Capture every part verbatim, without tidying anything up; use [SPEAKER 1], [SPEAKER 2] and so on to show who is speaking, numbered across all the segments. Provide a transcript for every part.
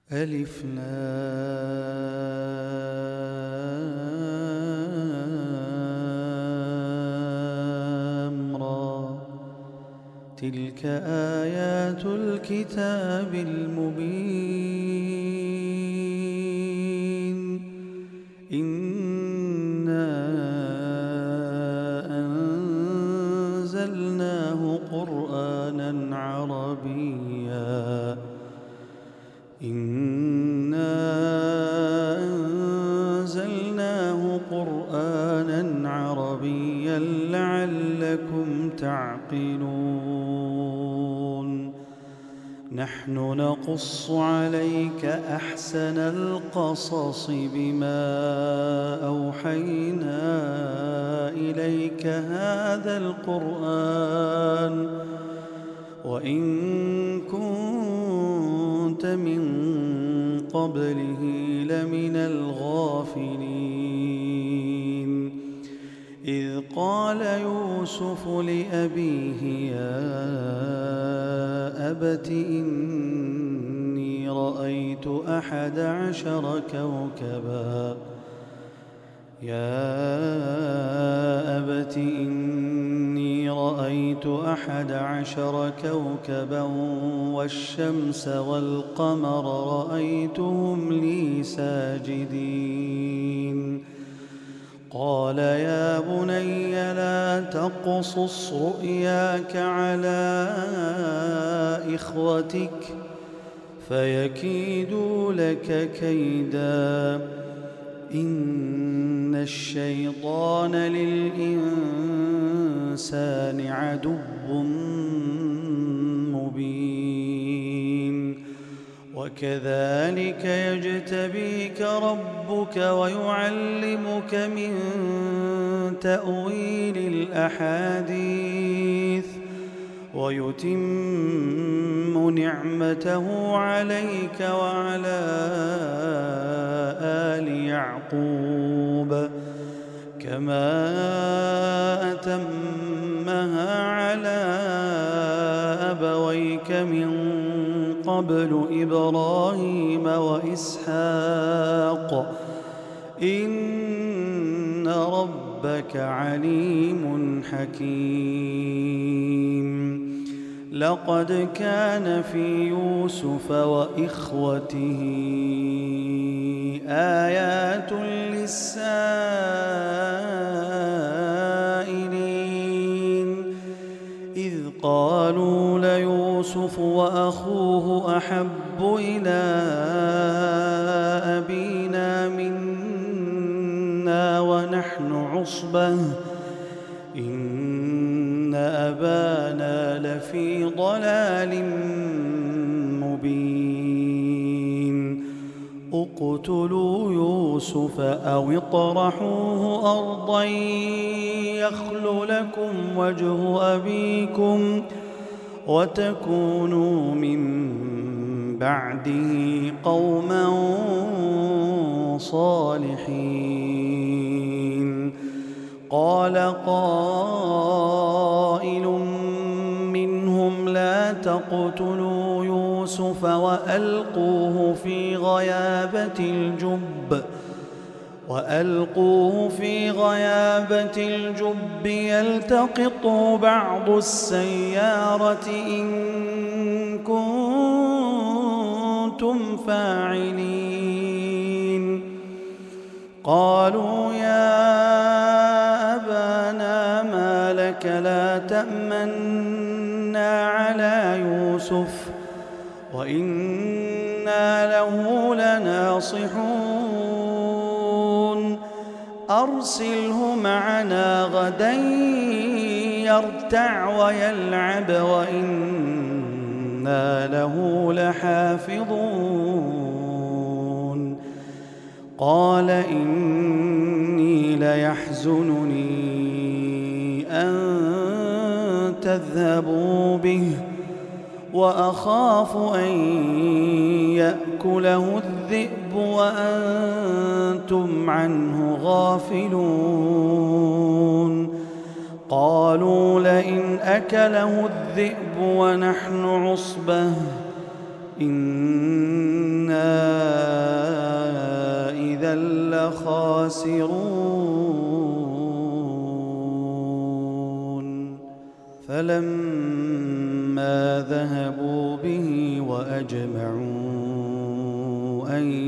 [SPEAKER 1] ألف لام را. تلك آيات الكتاب المبين. إنا أنزلناه قرآنا عربيا إنا أنزلناه قرآنا عربيا لعلكم تعقلون. نحن نقص عليك أحسن القصص بما أوحينا إليك هذا القرآن وإن كنت من قبله لمن الغافلين. إذ قال يوسف لأبيه يا أبت إني رأيت أحد عشر كوكبا يا أبت إني رأيت أحد عشر كوكبا والشمس والقمر رأيتهم لي ساجدين. قال يا بني لا تقصص رؤياك على إخوتك فيكيدوا لك كيدا إن الشيطان للإنسان عدو مبين. وكذلك يجتبيك ربك ويعلمك من تأويل الأحاديث ويتم نعمته عليك وعلى آل يعقوب كما أتمها على أبويك من قبل إبراهيم وإسحاق إن ربك عليم حكيم. لقد كان في يوسف وإخوته آيات للسائلين إذ قالوا ليوسف وأخوه أحب إلى أبينا منا ونحن عصبة إن أبانا لفي ضلال مبين. اقتلوا يوسف أو اطرحوه أرضا يخل لكم وجه أبيكم وتكونوا من بعده قوما صالحين. قال قائل منهم لا تقتلوا يوسف وألقوه في غيابة الجب وألقوه في غيابة الجب يلتقطه بعض السيارة إن كنتم فاعلين. قالوا يا أبانا ما لك لا تأمنا على يوسف وإنا له لناصحون. أرسله معنا غدا يرتع ويلعب وإنا له لحافظون. قال إني ليحزنني أن تذهبوا به وأخاف أن يأكله الذئب وأنتم عنه غافلون. قالوا لئن أكله الذئب ونحن عصبة إنا لخاسرون فلما ذهبوا به وأجمعوا أن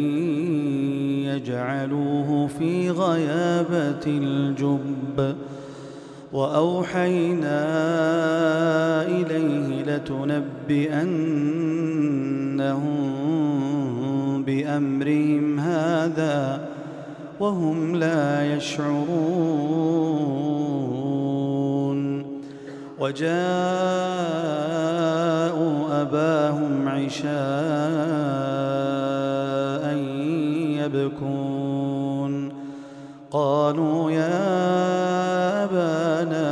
[SPEAKER 1] يجعلوه في غيابة الجب وأوحينا إليه لتنبئنهم بأمرهم هذا وهم لا يشعرون وجاءوا أباهم عشاء يبكون قالوا يا أبانا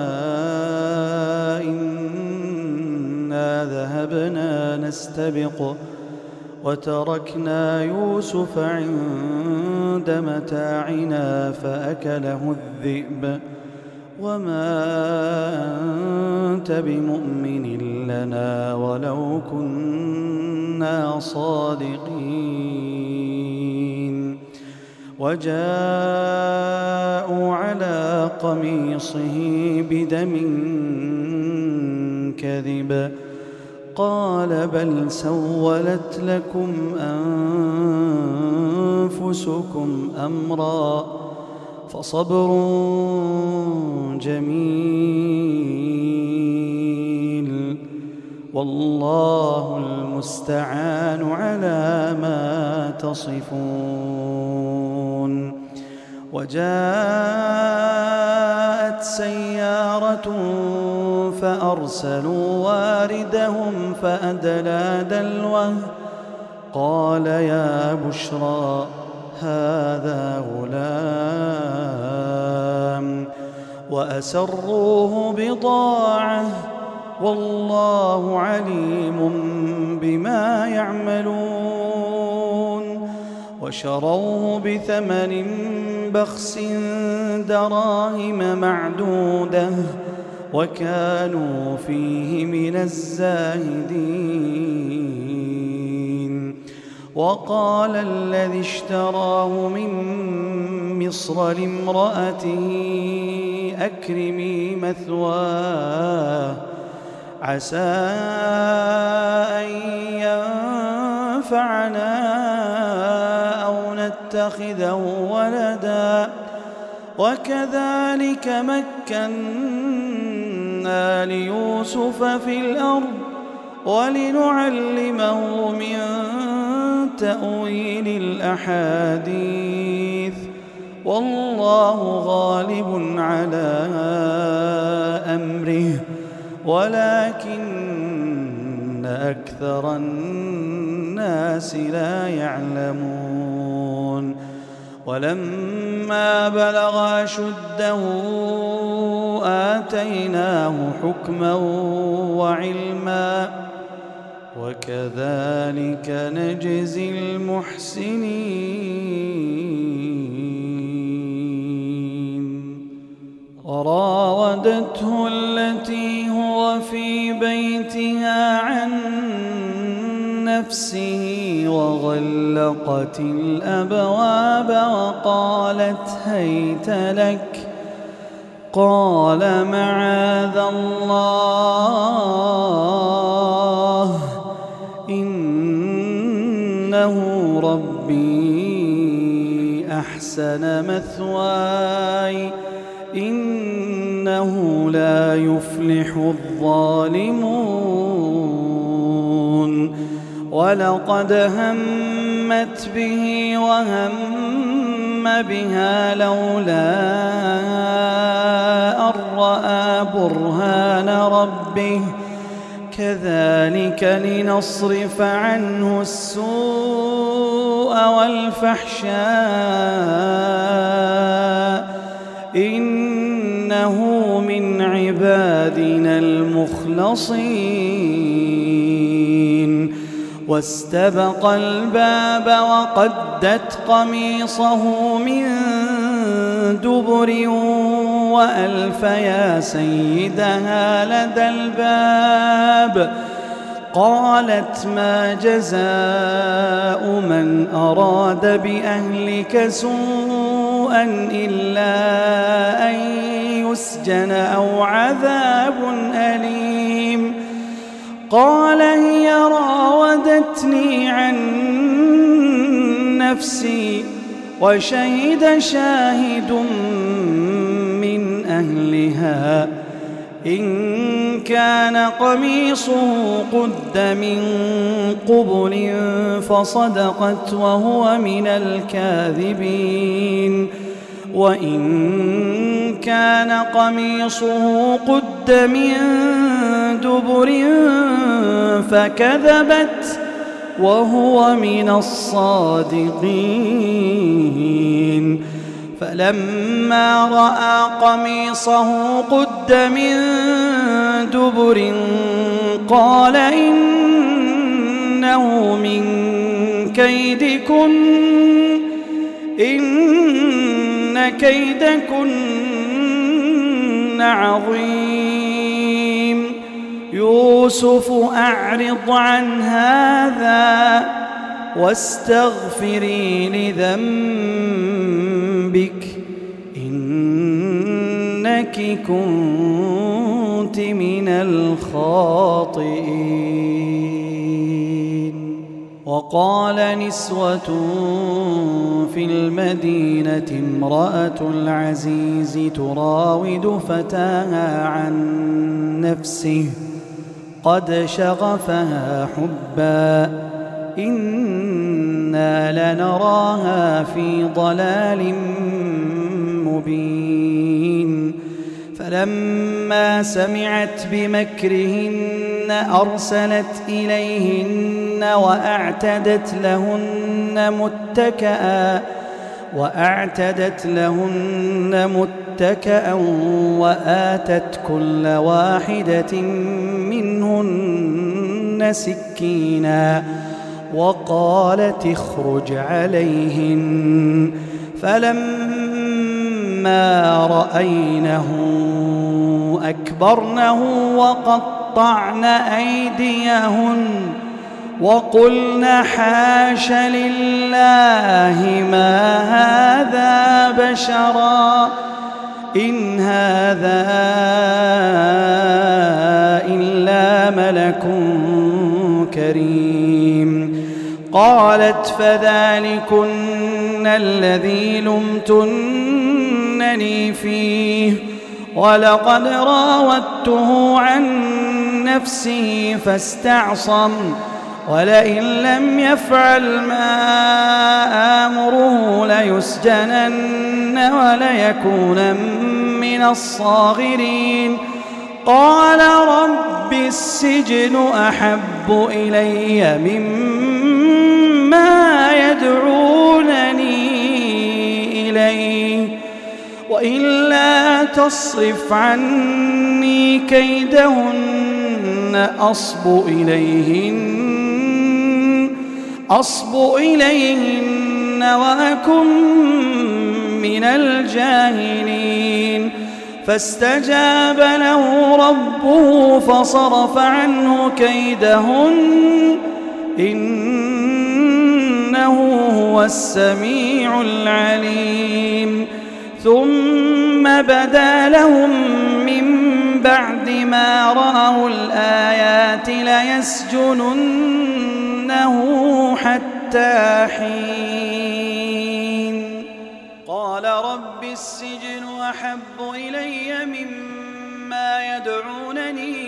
[SPEAKER 1] إنا ذهبنا نستبق وتركنا يوسف عند متاعنا فأكله الذئب وما أنت بمؤمن لنا ولو كنا صادقين وجاءوا على قميصه بدم كذب قال بل سولت لكم أنفسكم أمرا فصبر جميل والله المستعان على ما تصفون وجاءت سيارة فأرسلوا واردهم فأدلى دلوه قال يا بشرى هذا غلام وأسروه بضاعة والله عليم بما يعملون وشروه بثمن بخس دراهم معدودة وكانوا فيه من الزاهدين وقال الذي اشتراه من مصر لامرأته أكرمي مثواه عسى أن ينفعنا أو نتخذه ولدا وكذلك مكنا ليوسف في الأرض ولنعلمه من تأويل الأحاديث والله غالب على أمره ولكن أكثر الناس لا يعلمون ولما بلغ أشده آتيناه حكما وعلما وكذلك نجزي المحسنين وراودته التي هو في بيتها عن نفسه وغلقت الأبواب وقالت هيت لك قال معاذ الله إنه ربي أحسن مثواي إنه لا يفلح الظالمون ولقد همت به وهم بها لولا أن رأى برهان ربه كذلك لنصرف عنه السوء والفحشاء إنه من عبادنا المخلصين واستبق الباب وقدت قميصه من دبر وألف يا سيدها لدى الباب قالت ما جزاء من أراد بأهلك سوءا سوءا إلا أن يسجن أو عذاب أليم. قال هي راودتني عن نفسي وشهد شاهد من أهلها إن كان قميصه قد من قبل فصدقت وهو من الكاذبين وإن كان قميصه قد من دبر فكذبت وهو من الصادقين. فلما رأى قميصه قد من دبر قال إنه من كيدكن إن كيدكن عظيم. يوسف أعرض عن هذا واستغفري لذنبك إنك كنت من الخاطئين. وقال نسوة في المدينة امرأة العزيز تراود فتاها عن نفسه قد شغفها حبا إنا لنراها في ضلال مبين. فلما سمعت بمكرهن أرسلت إليهن وأعتدت لهن متكئا وأعتدت لهن متكئا وآتت كل واحدة منهن سكينا وقالت اخرج عليهن. فلما رأينه أكبرنه وقطعن أيديهن وقلن حاش لله ما هذا بشرا إن هذا إلا ملك كريم. قالت فذلكن الذي لمتنني فيه ولقد راودته عن نفسه فاستعصم ولئن لم يفعل ما آمره ليسجنن وليكون من الصاغرين. قال رب السجن أحب إلي مما يدعونني إليه وإلا تصرف عني كيدهن أصب إليهن أصب إليهن وأكن من الجاهلين. فاستجاب له ربه فصرف عنه كيدهن إنه هو السميع العليم. ثم بدا لهم من بعد ما رأوا الآيات ليسجننه حتى حين. قال رب السجن أحب إلي مما يدعونني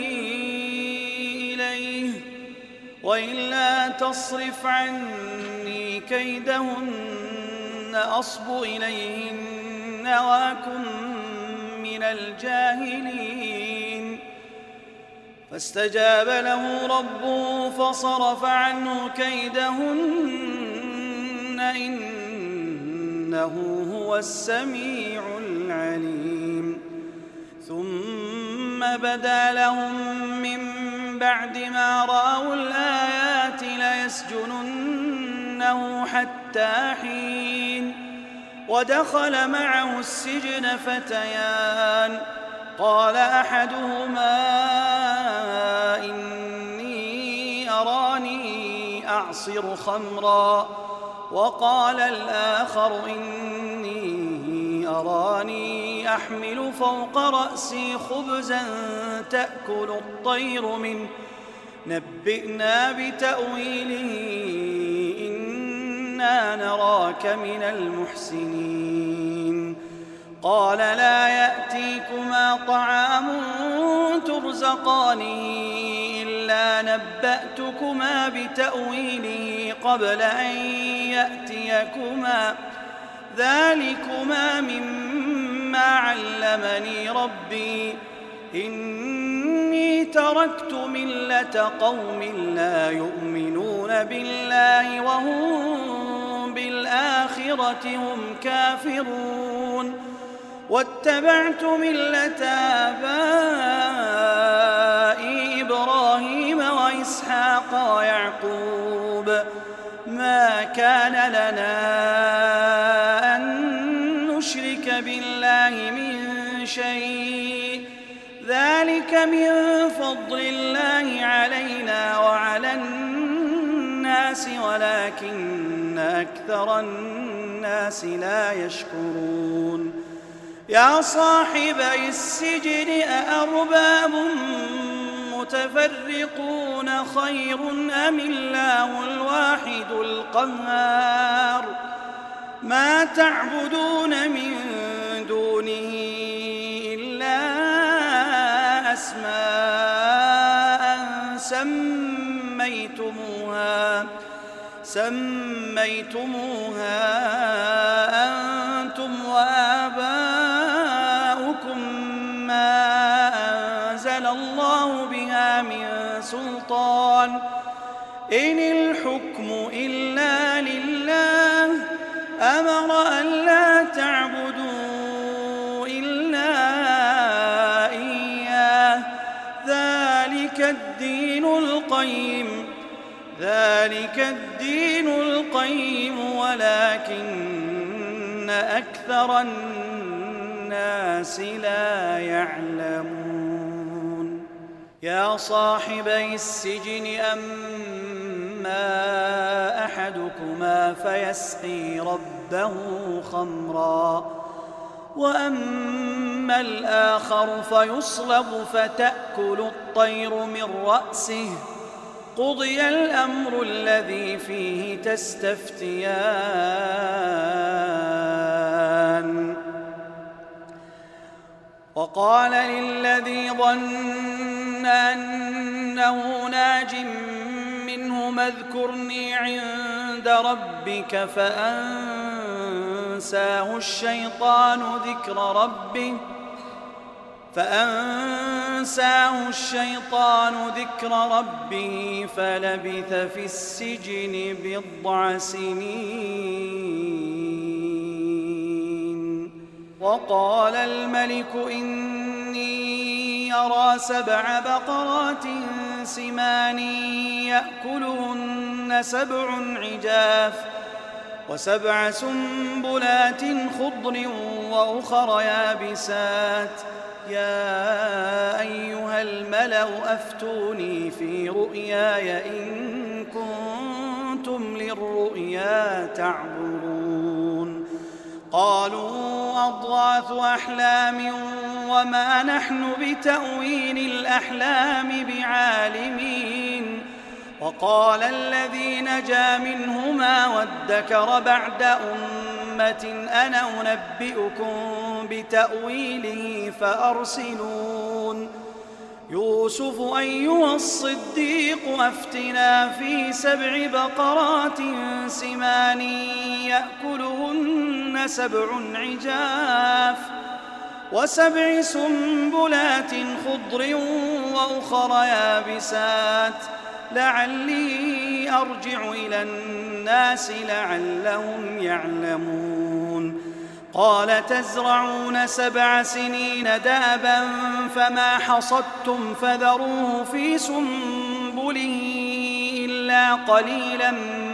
[SPEAKER 1] إليه وإلا تصرف عني كيدهن أصب إليهن وأكن من الجاهلين. فاستجاب له ربه فصرف عنه كيدهن إنه هو السميع العليم. ثم بدا لهم من بعد ما رأوا الآيات ليسجننه حتى حين. ودخل معه السجن فتيان قال أحدهما إني أراني أعصر خمرا وقال الآخر إني أراني أحمل فوق رأسي خبزا تأكل الطير منه نبئنا بتأويله إنا نراك من المحسنين قال لا يأتيكما طعام ترزقانه إلا نبأتكما بتأويله قبل أن يأتيكما ذلكما مما علمني ربي إني تركت ملة قوم لا يؤمنون بالله وهم بالآخرة هم كافرون واتبعت ملة آبائي إبراهيم وإسحاق ويعقوب ما كان لنا أن نشرك بالله من شيء ذلك من فضل الله علينا وعلى الناس ولكن أكثر الناس لا يشكرون يا صاحبي السجن أأرباب متفرقون خير أم الله الواحد القهار ما تعبدون من دونه إلا أسماء سميتموها سميتموها أنتم وآباؤكم ما أنزل الله بها من سلطان إن الحكم إلا لله أمر أن لا تعبدوا إلا إياه ذلك الدين القيم ذلك الدين القيم ولكن أكثر الناس لا يعلمون يا صاحبي السجن أما أحدكما فيسقي ربه خمرا وأما الآخر فيصلب فتأكل الطير من رأسه قضي الأمر الذي فيه تستفتيان وقال للذي ظن أنه ناج منه اذكرني عند ربك فأنساه الشيطان ذكر ربه فأنساه الشيطان ذكر ربه فلبث في السجن بضع سنين وقال الملك إني أرى سبع بقرات سمان يأكلهن سبع عجاف وسبع سنبلات خضر وأخر يابسات يا أيها الملأ أفتوني في رؤياي إن كنتم للرؤيا تعبرون قالوا أضغاث أحلام وما نحن بتأويل الأحلام بعالمين وقال الذي نجا منهما وادكر بعد أمة أنا أنبئكم بتأويله فأرسلون يوسف أيها الصديق أفتنا في سبع بقرات سمان يأكلهن سبع عجاف وسبع سنبلات خضر وأخر يابسات لعلي أرجع إلى الناس لعلهم يعلمون قال تزرعون سبع سنين دابا فما حصدتم فذروه في سنبله إلا قليلا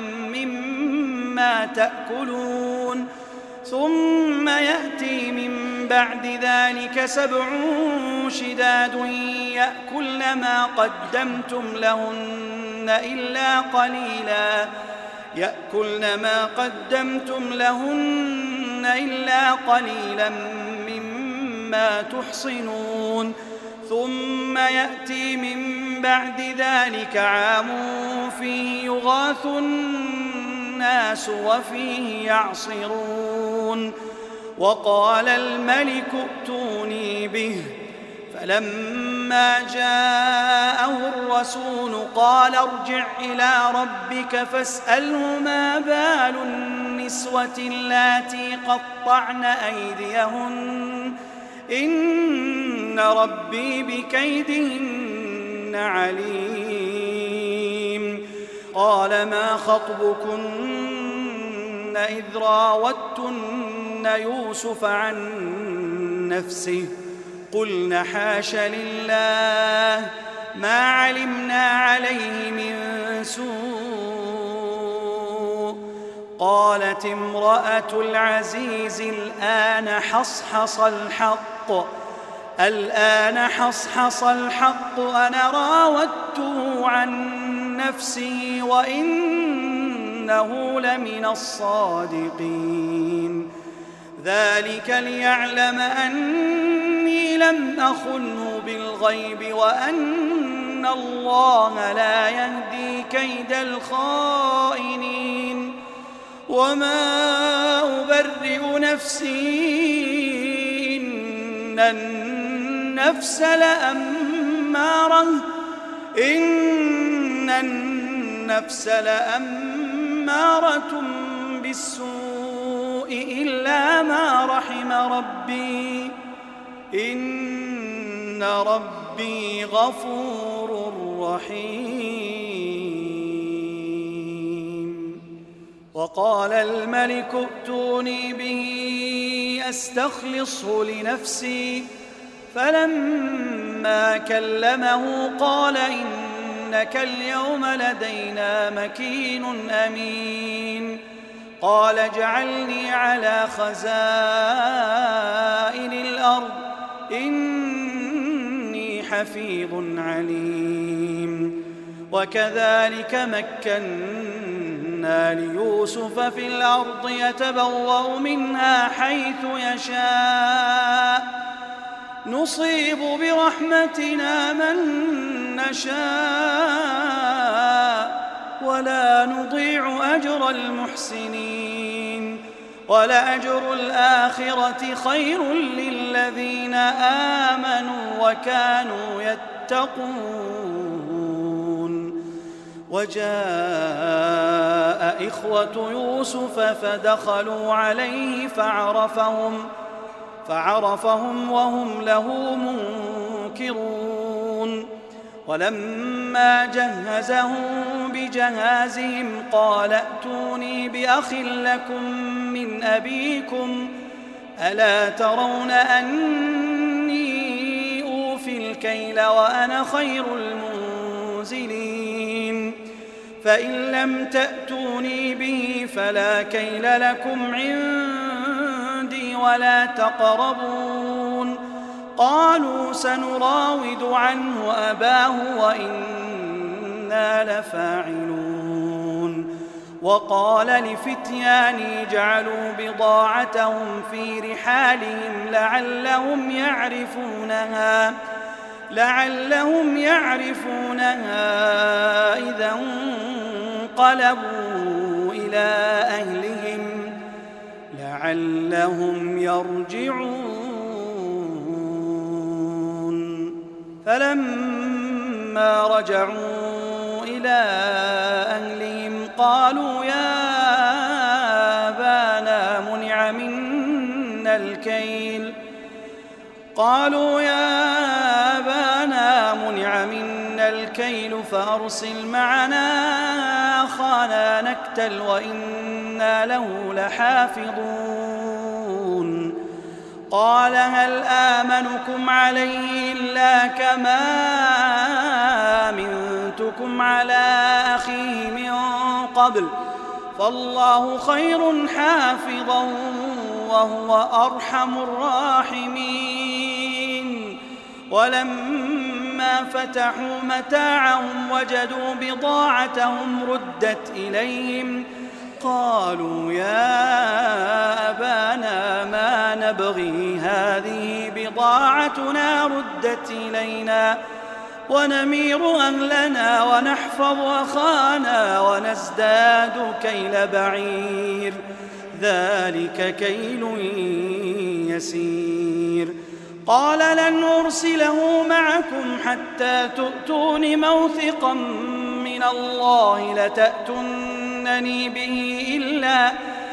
[SPEAKER 1] مما تأكلون ثم يأتي من بعد ذلك سبع شداد يأكلن ما قدمتم لهن إلا قليلا يأكلن ما قدمتم لهن إلا قليلا مما تحصنون ثم يأتي من بعد ذلك عام فيه يغاث الناس وفيه يعصرون وقال الملك ائتوني به فلما جاءه الرسول قال ارجع إلى ربك فاسأله ما بال النسوة اللاتي قطعن أيديهن إن ربي بكيدهن عليم قال ما خطبكن إذ راوتن يوسف عن نفسه قلن حاش لله ما علمنا عليه من سوء قالت امرأة العزيز الآن حصحص الحق الآن حصحص الحق أنا راودته عن نفسه وإنه لمن الصادقين ذلك ليعلم أني لم أخنه بالغيب وأن الله لا يهدي كيد الخائنين وما أبرئ نفسي إن النفس لأمارة إن النفس لأمارة بالسوء إلا ما رحم ربي إن ربي غفور رحيم وقال الملك ائتوني به أستخلصه لنفسي فلما كلمه قال إنك اليوم لدينا مكين أمين قال اجعلني على خزائن الأرض إني حفيظ عليم وكذلك مكنا ليوسف في الأرض يتبوأ منها حيث يشاء نصيب برحمتنا من نشاء ولا نضيع أجر المحسنين ولأجر الآخرة خير للذين آمنوا وكانوا يتقون وجاء إخوة يوسف فدخلوا عليه فعرفهم فعرفهم وهم له منكرون ولما جهزهم بجهازهم قال ائتوني بأخ لكم من أبيكم ألا ترون أني أوفي الكيل وأنا خير المنزلين فإن لم تأتوني به فلا كيل لكم عندي ولا تقربون قالوا سنراود عنه أباه وإنا لفاعلون وقال لفتيانه جعلوا بضاعتهم في رحالهم لعلهم يعرفونها لعلهم يعرفونها إذا انقلبوا إلى أهلهم لعلهم يرجعون فلما رجعوا إلى أهلهم قالوا يا أبانا منع منا الكيل قالوا يا أبانا منع منا الكيل فأرسل معنا أخانا نكتل وإنا له لحافظون قال هل آمنكم عليه إلا كما آمنتكم على أخيه من قبل فالله خير حافظا وهو أرحم الراحمين ولما فتحوا متاعهم وجدوا بضاعتهم ردت إليهم قالوا يا أبانا بضاعتنا ردت إلينا ونمير أهلنا ونحفظ أخانا ونزداد كيل بعير ذلك كيل يسير. قال لن أرسله معكم حتى تؤتون موثقا من الله لتأتونني به إلا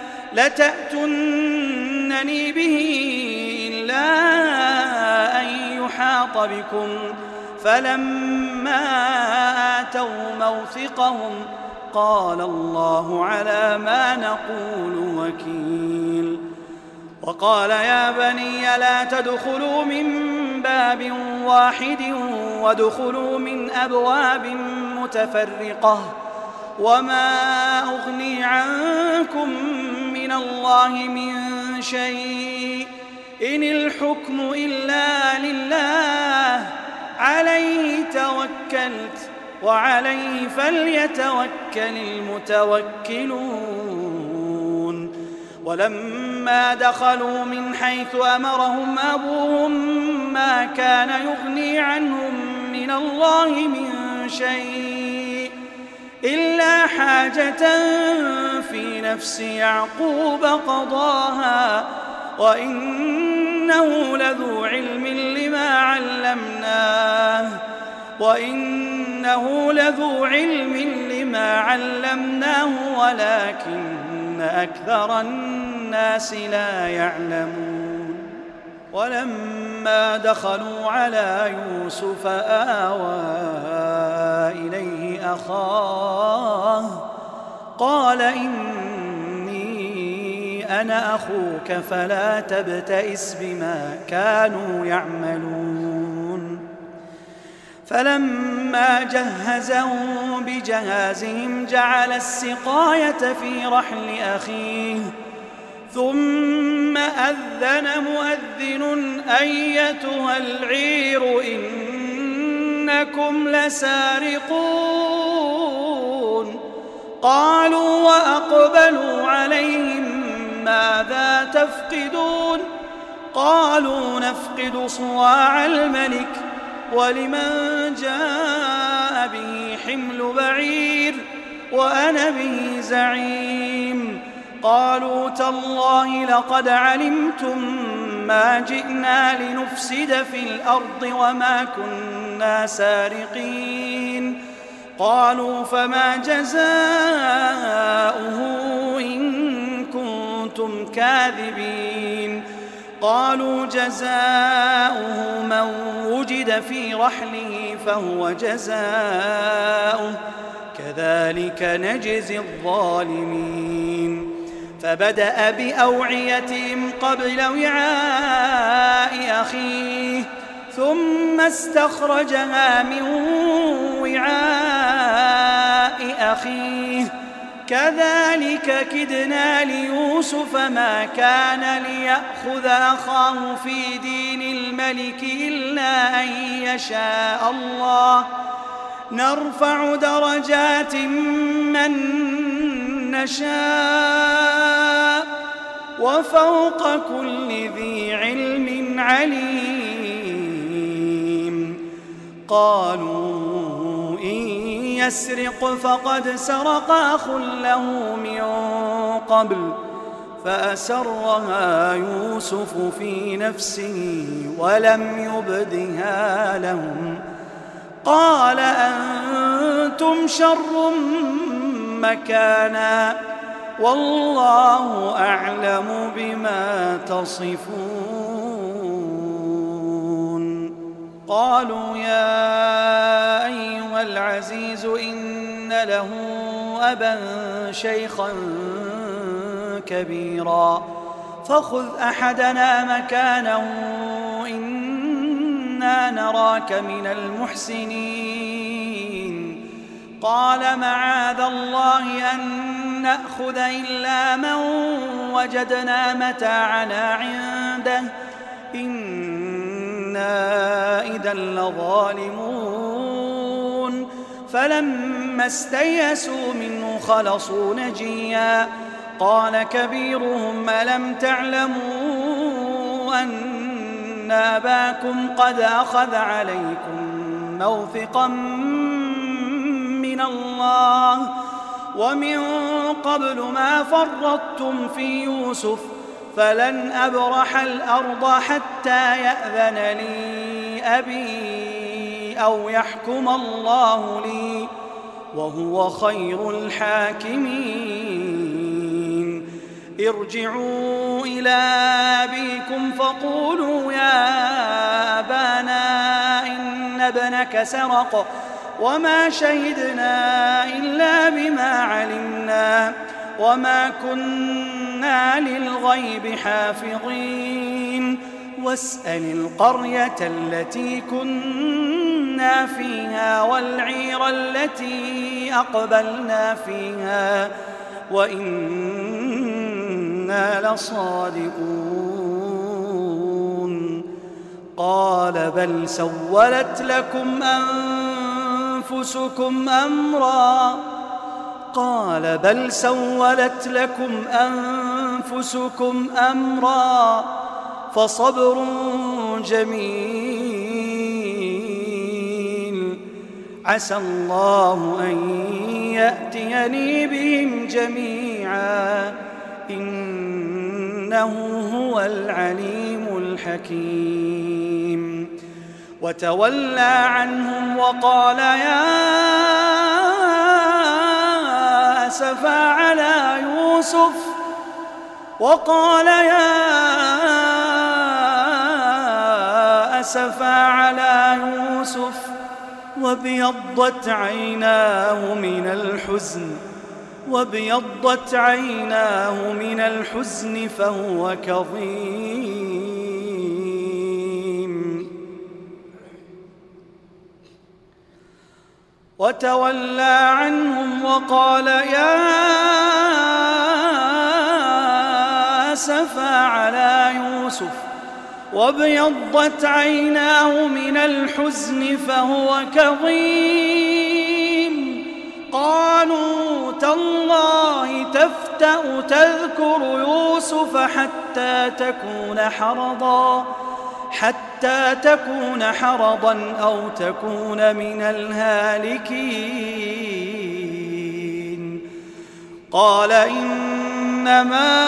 [SPEAKER 1] لتأتونني به إلا أن يحاط بكم. فلما آتوا موثقهم قال الله على ما نقول وكيل. وقال يا بني لا تدخلوا من باب واحد وادخلوا من أبواب متفرقة وما أغني عنكم من الله من شيء إن الحكم إلا لله عليه توكلت وعليه فليتوكل المتوكلون. ولما دخلوا من حيث أمرهم أبوهم ما كان يغني عنهم من الله من شيء إلا حاجة في نفس يعقوب قضاها وإنه لذو علم لما علمناه وإنه لذو علم لما علمناه ولكن أكثر الناس لا يعلمون. ولما دخلوا على يوسف آوى إليه أخاه قال إني أنا أخوك فلا تبتئس بما كانوا يعملون. فلما جهزهم بجهازهم جعل السقاية في رحل أخيه ثم أذن مؤذن أيتها العير إنكم لسارقون. قالوا وأقبلوا عليهم ماذا تفقدون؟ قالوا نفقد صواع الملك ولمن جاء به حمل بعير وأنا به زعيم. قالوا تالله لقد علمتم ما جئنا لنفسد في الأرض وما كنا سارقين. قالوا فما جزاؤه إن كنتم كاذبين؟ قالوا جزاؤه من وجد في رحله فهو جزاؤه كذلك نجزي الظالمين. فبدأ بأوعيتهم قبل وعاء أخيه ثم استخرجها من وعاء أخيه كذلك كدنا ليوسف ما كان ليأخذ أخاه في دين الملك إلا أن يشاء الله نرفع درجات من نشاء وفوق كل ذي علم عليم. قالوا إن يسرق فقد سرق أخ له من قبل فأسرها يوسف في نفسه ولم يبدها لهم. قال أنتم شر مكانا والله أعلم بما تصفون. قالوا يا أيها العزيز إن له أبا شيخا كبيرا فخذ أحدنا مكانه إنا نراك من المحسنين. قال معاذ الله أن نأخذ إلا من وجدنا متاعنا عنده إنا إذا لظالمون. فلما استيئسوا منه خلصوا نجيا. قال كبيرهم ألم تعلموا أن أباكم قد أخذ عليكم موثقا من الله ومن قبل ما فرطتم في يوسف فلن أبرح الأرض حتى يأذن لي أبي أو يحكم الله لي وهو خير الحاكمين. ارجعوا إلى أبيكم فقولوا يا أبانا إن ابنك سرق وما شهدنا إلا بما علمنا وما كنا للغيب حافظين واسأل القرية التي كنا فيها والعير التي أقبلنا فيها وإنا لصادقون. قال بل سولت لكم أنفسكم أمرا قال بل سولت لكم أنفسكم أمرا فصبر جميل عسى الله أن يأتيني بهم جميعا إنه هو العليم الحكيم. وتولى عنهم وقال يا أسفا على يوسف وقال يا أسفا على يوسف وابيضت عيناه من الحزن وابيضت عيناه من الحزن فهو كظيم. وتولى عنهم وقال يا أسفا على يوسف وابيضت عيناه من الحزن فهو كظيم. قالوا تالله تفتأ تذكر يوسف حتى تكون حرضا حتى تكون حرضا أو تكون من الهالكين. قال إنما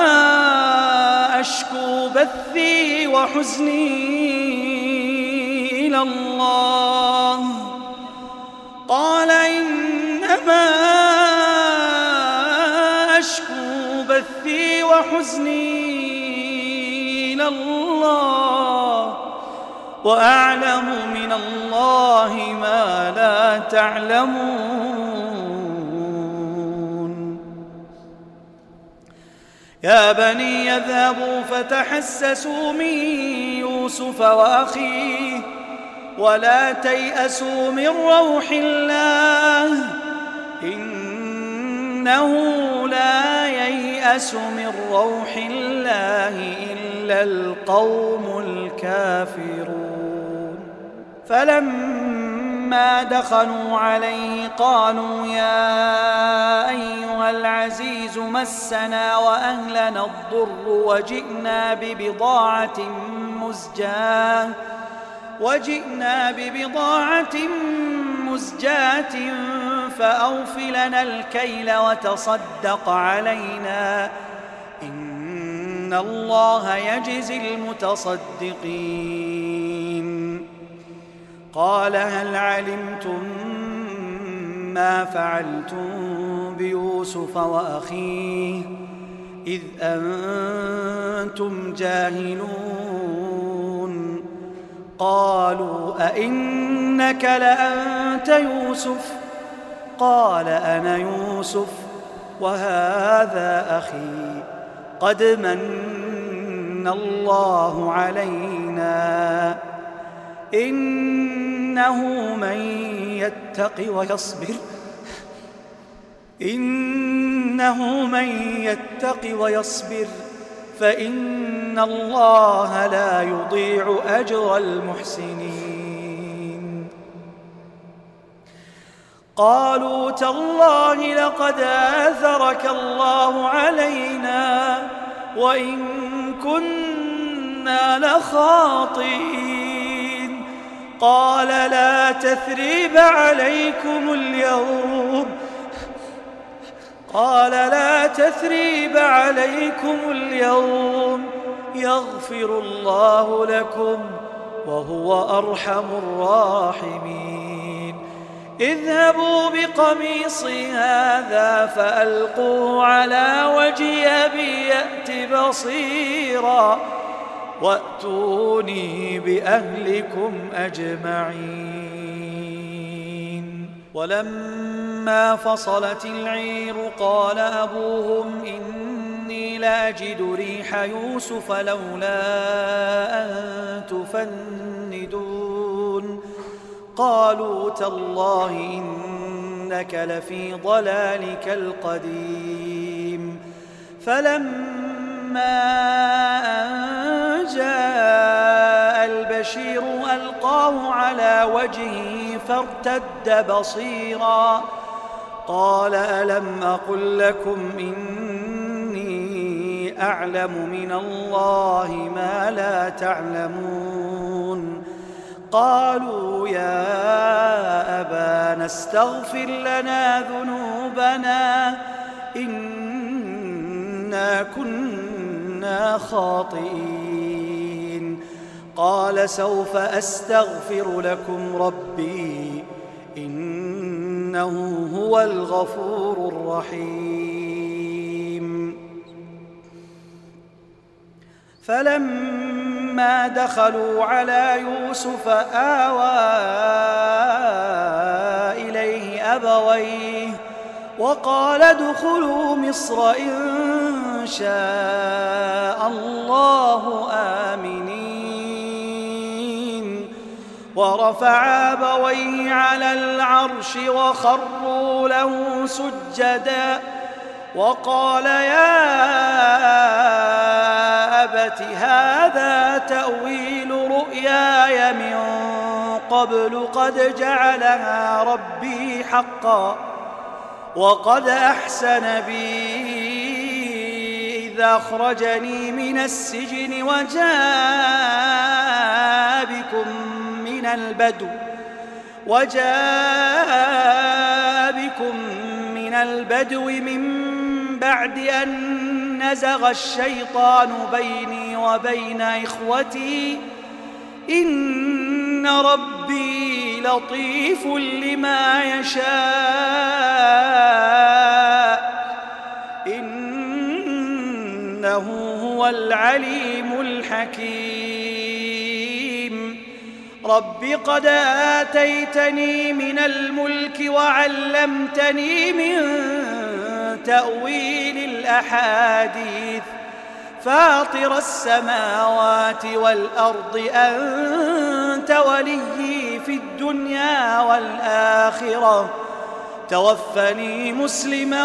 [SPEAKER 1] أشكو بثي وحزني إلى الله قال إنما أشكو بثي وحزني إلى الله وأعلم من الله ما لا تعلمون. يا بني يذهبوا فتحسسوا من يوسف وأخيه ولا تيأسوا من روح الله إنه لا ييأس من روح الله إلا القوم الكافرون. فلما دخلوا عليه قالوا يا أيها العزيز مسنا وأهلنا الضر وجئنا ببضاعة مزجاة وجئنا ببضاعة مزجاة فأوف لنا الكيل وتصدق علينا إن الله يجزي المتصدقين. قال هل علمتم ما فعلتم بيوسف وأخيه إذ أنتم جاهلون؟ قالوا أئنك لأنت يوسف؟ قال أنا يوسف وهذا أخي قد من الله علينا إنه من يتق ويصبر إنه من يتق ويصبر فإن الله لا يضيع أجر المحسنين. قالوا تالله لقد آثرك الله علينا وإن كنا إنا لخاطئين قال لا تثريب عليكم اليوم قال لا تثريب عليكم اليوم يغفر الله لكم وهو أرحم الراحمين اذهبوا بقميصي هذا فألقوه على وجه أبي يأت بصيرا وأتوني بأهلكم أجمعين ولما فصلت العير قال أبوهم إني لأجد ريح يوسف لولا أن تفندون قالوا تالله إنك لفي ضلالك القديم فلما أن جاء البشير ألقاه على وجهه فارتد بصيرا قال ألم أقل لكم إني أعلم من الله ما لا تعلمون قالوا يا أبانا استغفر لنا ذنوبنا إنا كنا خاطئين قال سوف أستغفر لكم ربي إنه هو الغفور الرحيم فلما دخلوا على يوسف آوى إليه أبويه وقال ادخلوا مصر إن شاء الله آمنين ورفع أبويه على العرش وخروا له سجدا وقال يا أبت هذا تأويل رؤياي من قبل قد جعلها ربي حقا وقد أحسن بي إذا أخرجني من السجن وجاء بكم من البدو وجاء بكم من البدو من بعد أن نزغ الشيطان بيني وبين إخوتي إن ربي لطيف لما يشاء إنه هو العليم الحكيم رب قد آتيتني من الملك وعلمتني من تأويل الأحاديث فاطر السماوات والأرض أنت وليي في الدنيا والآخرة توفني مسلما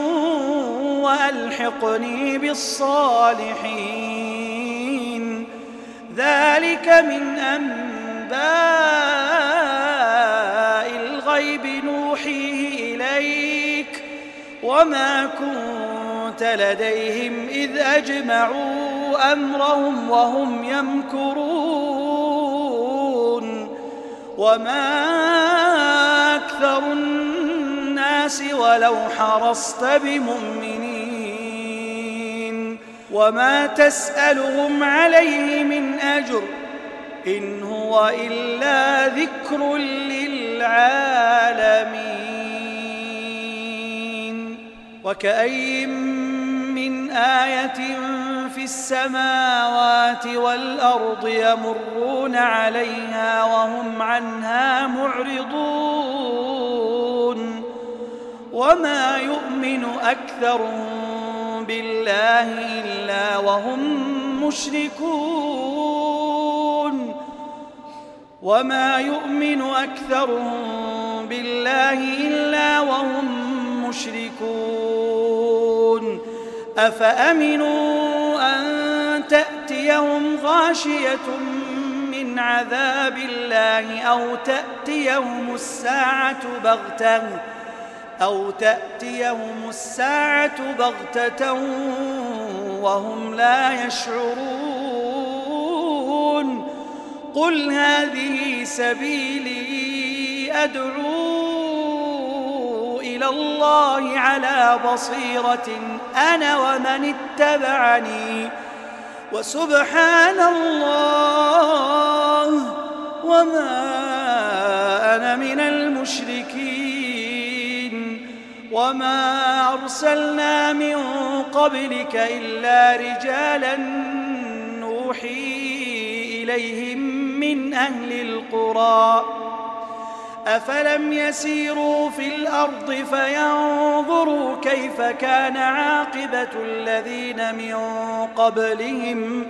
[SPEAKER 1] وألحقني بالصالحين ذلك من أنباء الغيب نوحيه إليك وما كنت لديهم إذ أجمعوا أمرهم وهم يمكرون وما أكثر الناس ولو حرصت بمؤمنين وما تسألهم عليه من أجر إن هو إلا ذكر للعالمين وكأي من آية في السماوات والأرض يمرون عليها وهم عنها معرضون وما يؤمن أكثرهم بالله إلا وهم مشركون وما يؤمن أكثرهم بالله إلا وهم مشركون أفأمنوا أن تأتيهم غاشية من عذاب الله أو تأتيهم الساعة بغتة أو تأتيهم الساعة بغتة وهم لا يشعرون قل هذه سبيلي أدعو إلى الله على بصيرة أنا ومن اتبعني وسبحان الله وما أنا من المشركين وما أرسلنا من قبلك إلا رجالا نوحي إليهم من أهل القرى أفلم يسيروا في الأرض فينظروا كيف كان عاقبة الذين من قبلهم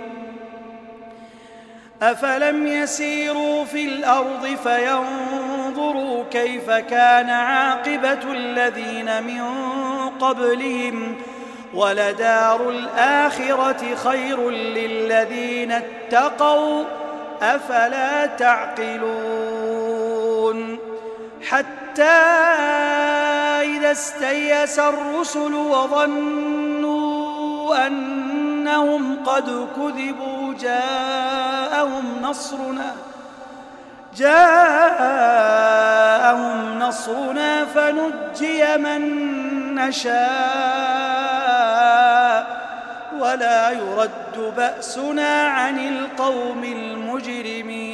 [SPEAKER 1] أفلم يسيروا في الأرض فينظروا كيف كان عاقبة الذين من قبلهم ولدار الآخرة خير للذين اتقوا أفلا تعقلون حتى إذا استيأس الرسل وظنوا أنهم قد كذبوا جاءهم نصرنا جاءهم نصرنا فنجي من نشاء ولا يرد بأسنا عن القوم المجرمين